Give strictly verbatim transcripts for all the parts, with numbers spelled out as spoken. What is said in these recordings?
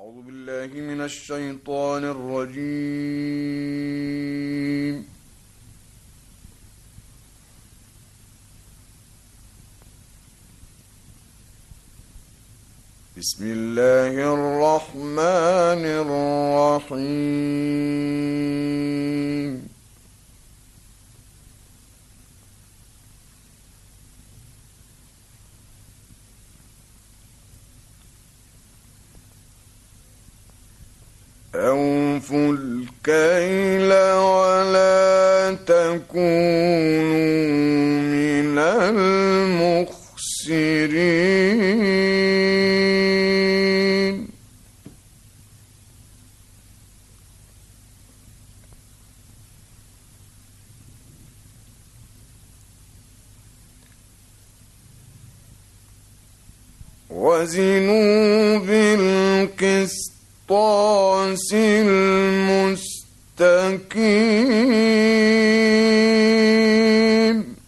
أعوذ بالله من الشيطان الرجيم. بسم الله الرحمن الرحيم. أوفوا الكيل ولا تكونوا من المخسرين. وزنوا بالقسط القسطاس المستقيم.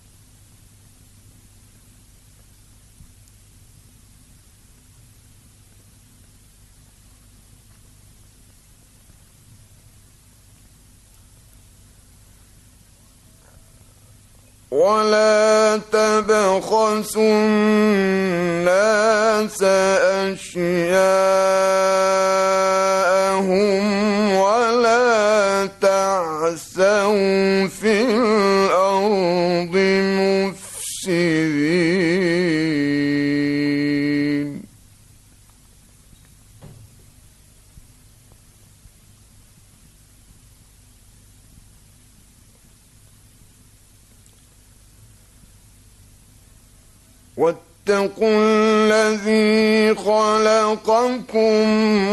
ولا تبخسوا الناس أشياءهم ولا تعثوا في الأرض مفسدين. واتقوا الذي خلقكم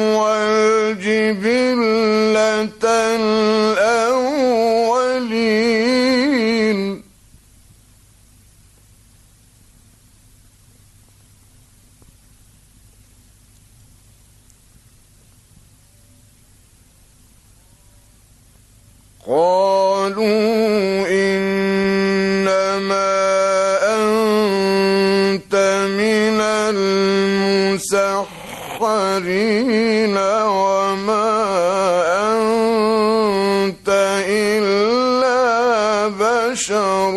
والجبلة الأولين. قالوا إنما أنت من المسحرين وما أنت إلا بشر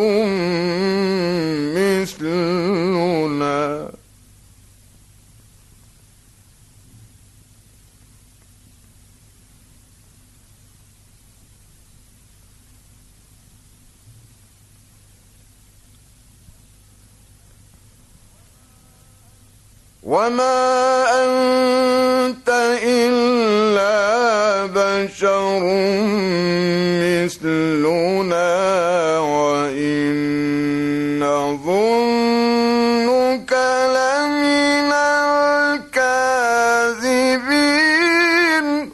مثلنا. وما أنت إلا بشر مثلنا وإن نظنك لمن الكاذبين.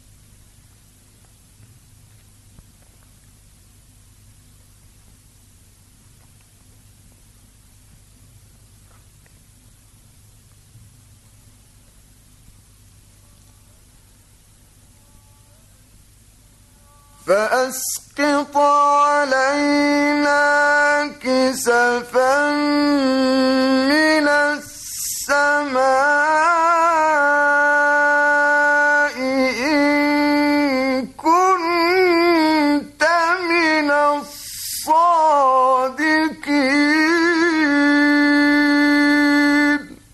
فأسقط علينا كسفا من السماء إن كنت من الصادقين.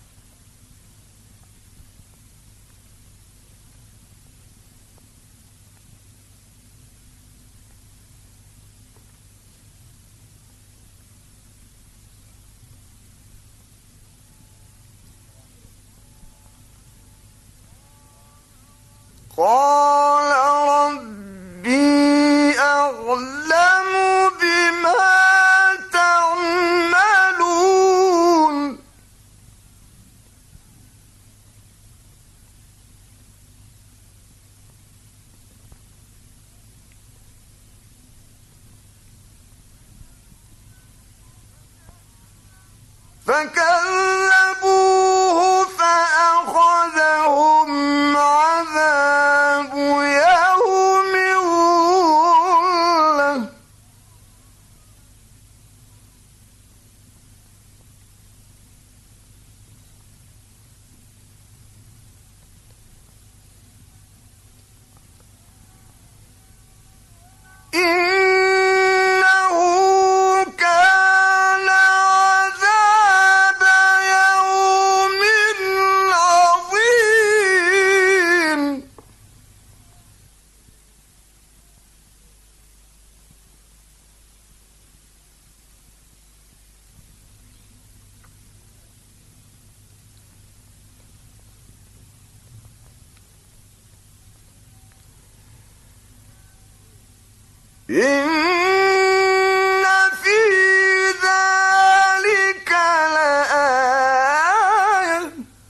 قال ربي أعلم بما تعملون. فكذبوه فأخذهم عذاب يوم الظلة. إن في ذلك لآية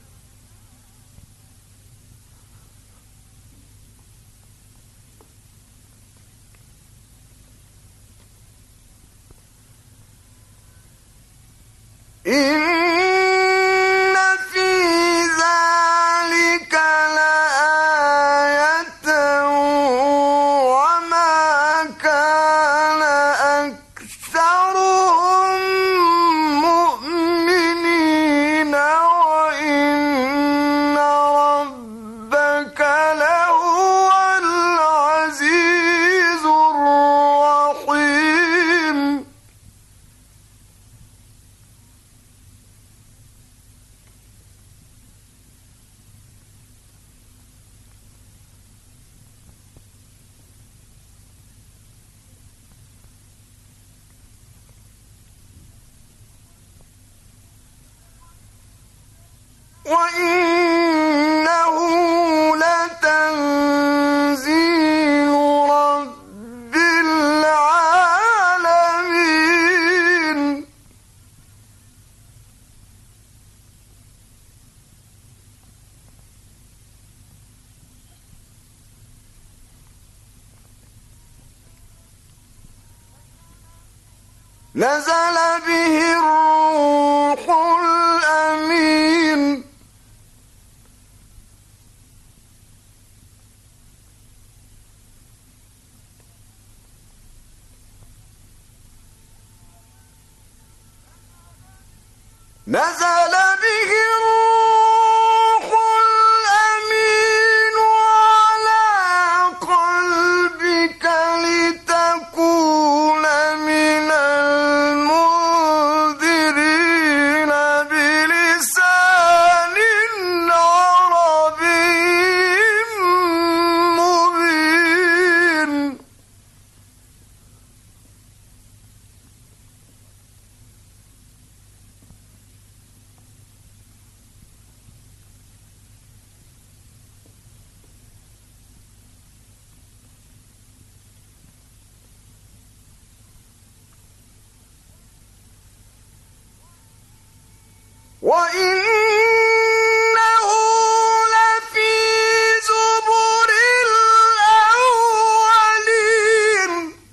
إن وإنه لتنزيل رب العالمين نزل به الروح الأمين نزل به الروح الأمين على قلبك لتكون من المنذرين بلسان عربي مبين وإنه لفي زبر الأولين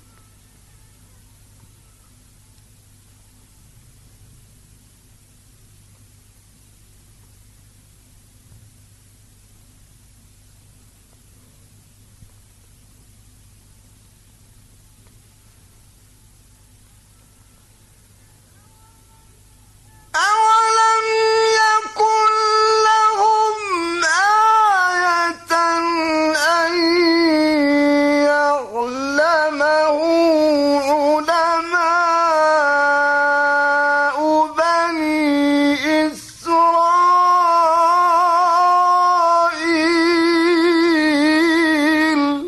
أولم يكن لهم آية أن يعلمه علماء بني إسرائيل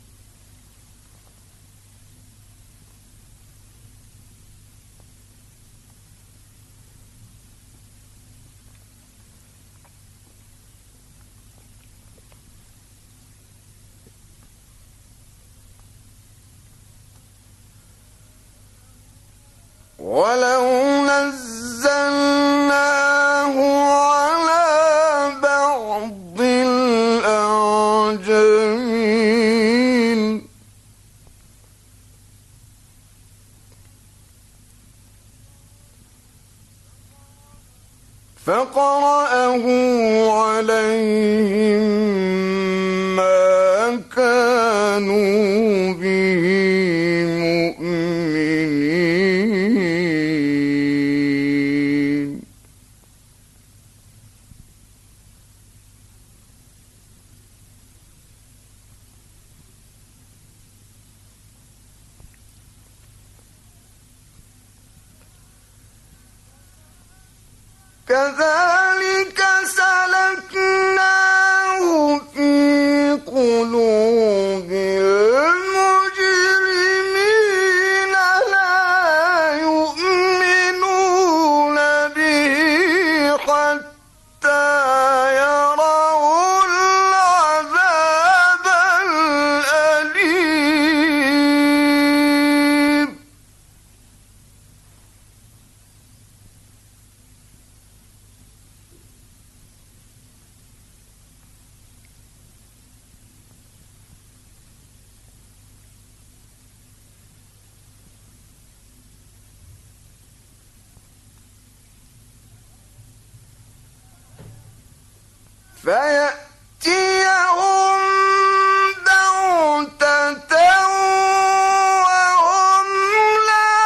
ولو نزلناه على بعض الأعجمين فقرأه عليهم ما كانوا به مؤمنين كذلك سلكناه في قلوب المجرمين لا يؤمنون به حتى يروا العذاب الأليم. فيأتيهم بغتة وهم لا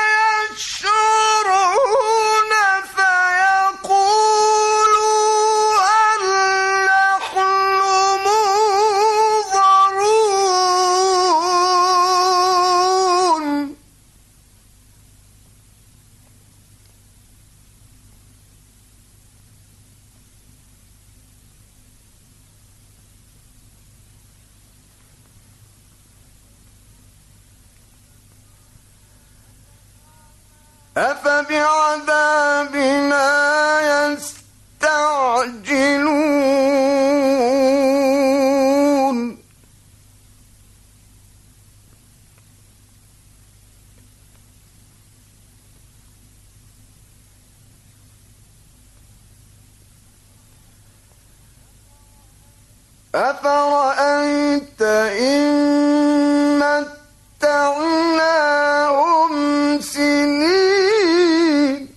يشعرون فيقولوا هل نحن منظرون أفبعذابنا يستعجلون أفرأيت إن متعناهم سنين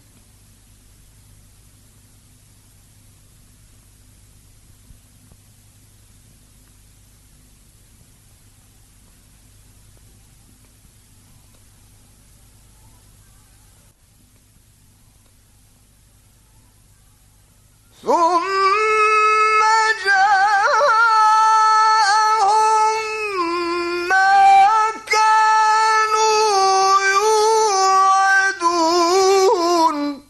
ثم جاءهم ما كانوا يوعدون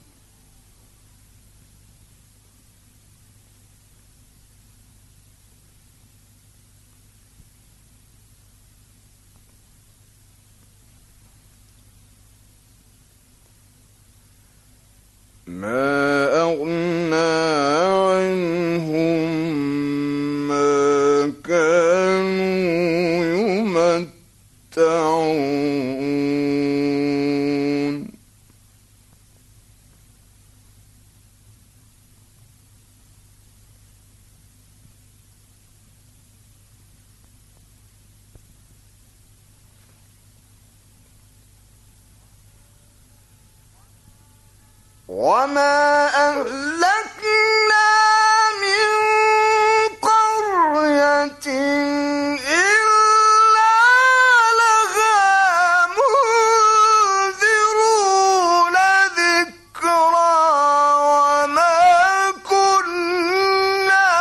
ما أغنى عنهم ما كانوا يمتعون وما أهلكنا من قرية إلا لها منذرون ذكرى وما كنا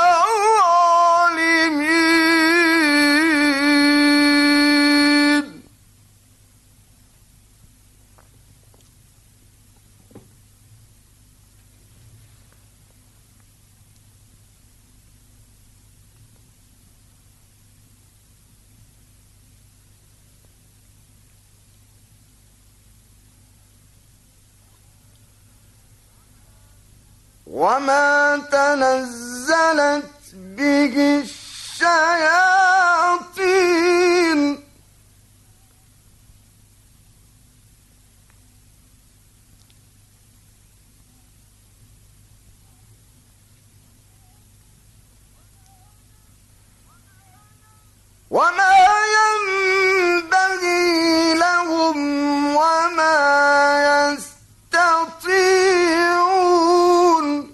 ظالمين وما تنزلت به الشياطين وما ينبغي لهم وما يستطيعون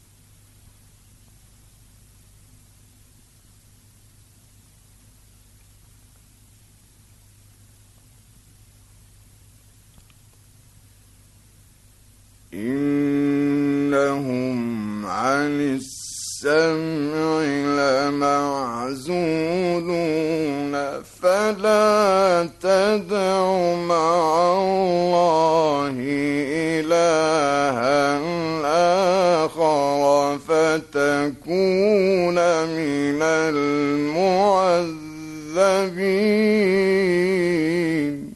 إنهم عن السمع لمعزولون فلا تدع مع الله إلها آخر فتكون من المعذبين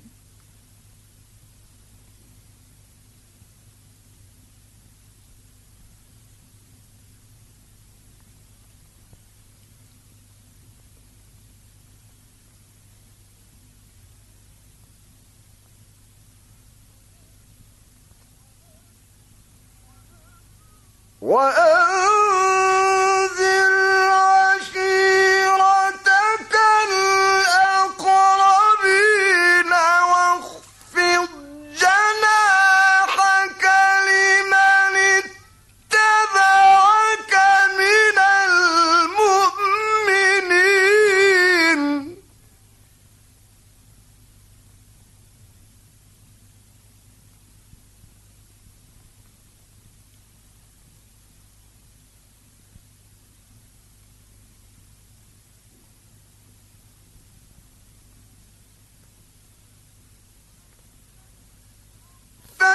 وأنذر عشيرتك الأقربين واخفض جناحك لمن اتبعك من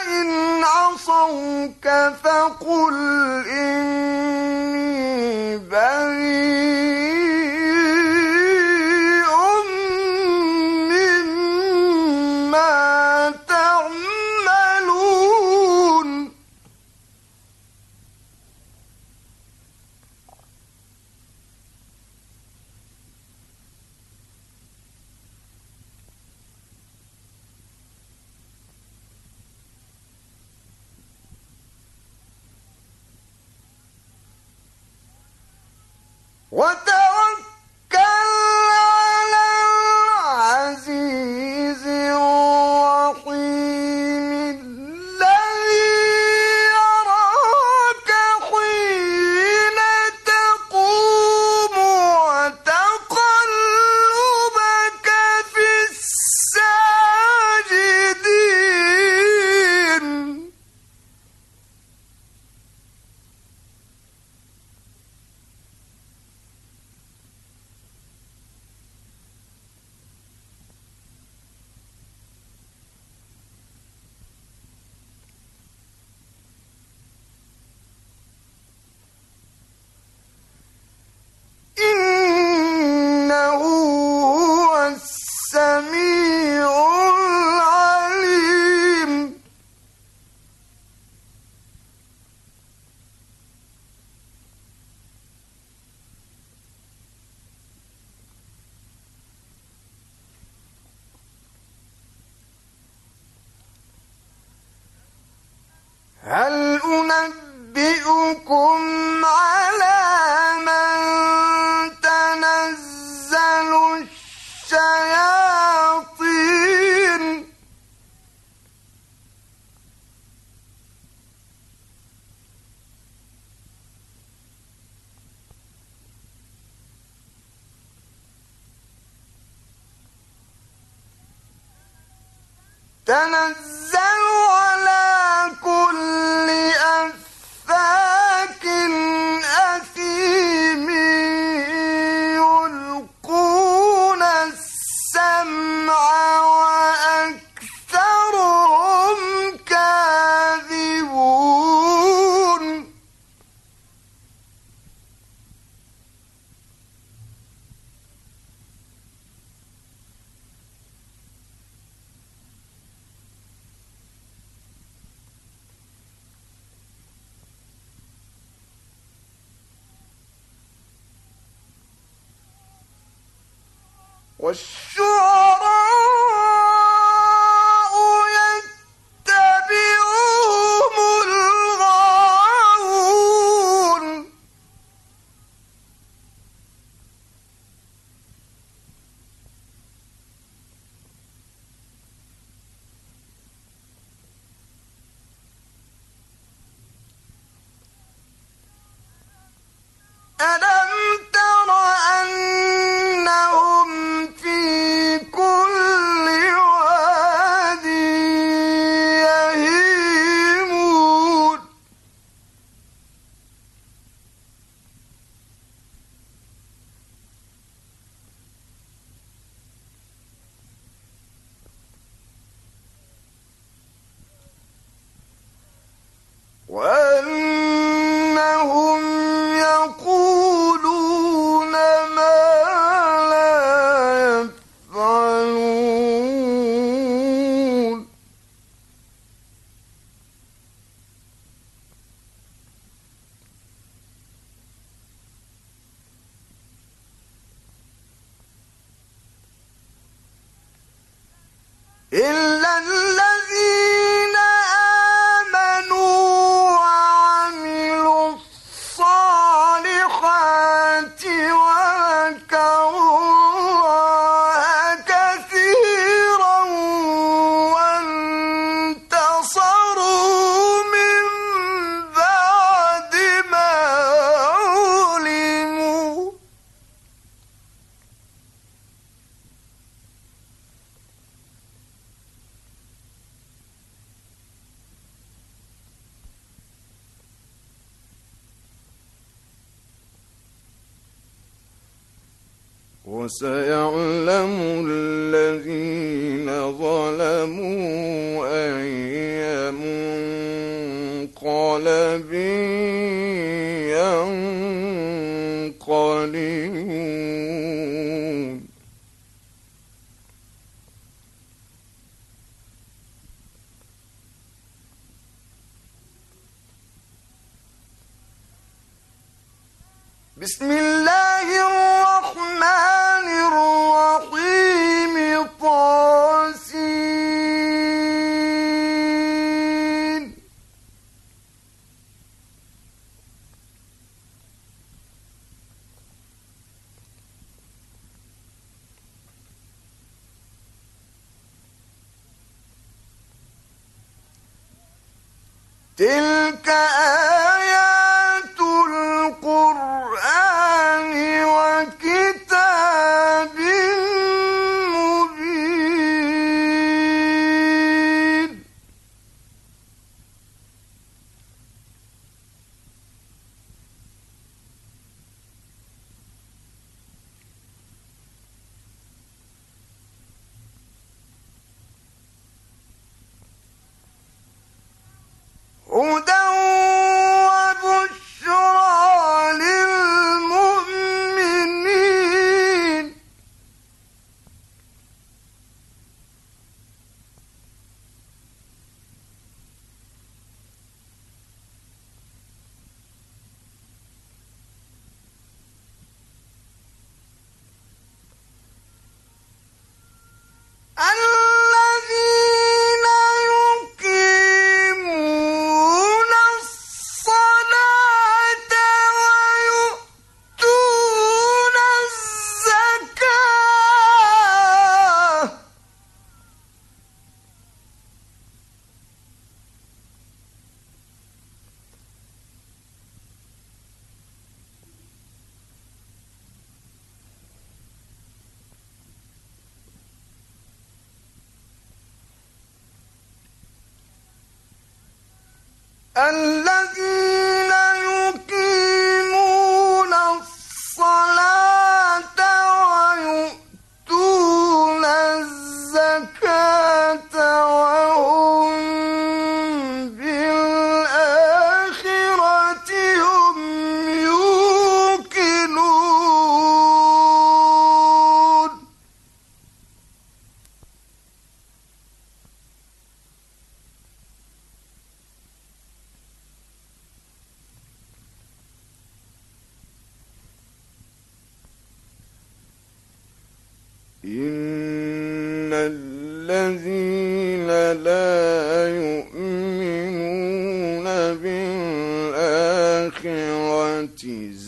فإن عصوك فقل إني بريء مما تعملون وتوكل على العزيز الرحيم الذي يراك حين تقوم وتقلبك في الساجدين إنه هو السميع العليم هل أنبئكم على من تنزل الشياطين تنزل على كل أفاك أثيم يلقون السمع وأكثرهم كاذبون والشعراء يتبعهم الغاوون ألم تر أنهم في كل واد يهيمون وأنهم يقولون ما لا يفعلون إلا الذين آمنوا وعملوا الصالحات وذكروا الله كثيرا وانتصروا من بعد ما ظلموا وسيعلم الذين ظلموا أي منقلب منقلب ينقلبون بسم الله الرحمن الرحيم طاسين تلك آيات القرآن وكتاب مبين هدى وبشرى للمؤمنين الذين يقيمون الصلاة ويؤتون الزكاة الذين يقيمون الصلاة ويؤتون الزكاة وهم بالآخرة هم يوقنون إن الذين لا يؤمنون بالآخرة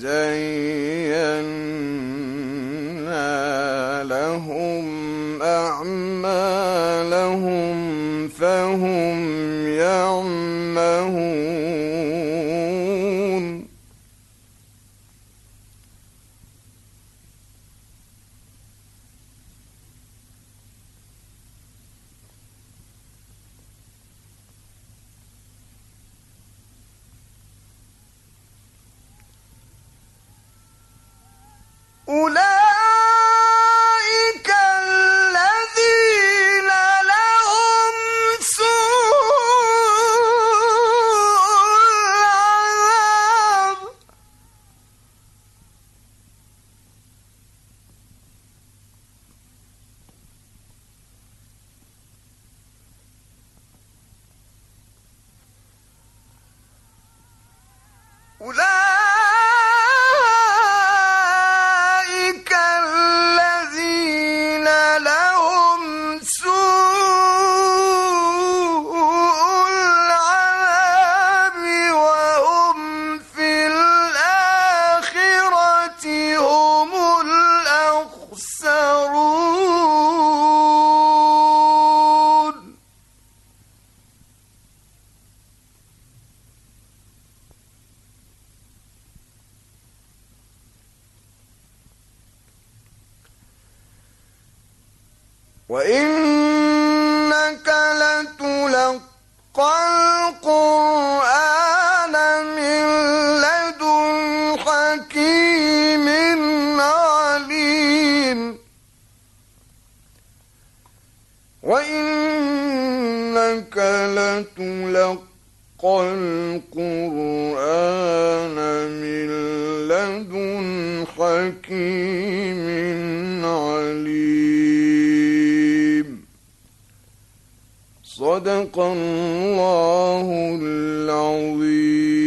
زينا لهم أعمالهم فهم يعمهون أولئك الذين لهم سوء العذاب أولئك الذين لهم سوء العذاب وهم في الآخرة هم الأخسرون وإنك لتلقى القرآن من لدن حكيم عليم وإنك لتلقى القرآن من لدن حكيم عليم. صدق الله العظيم.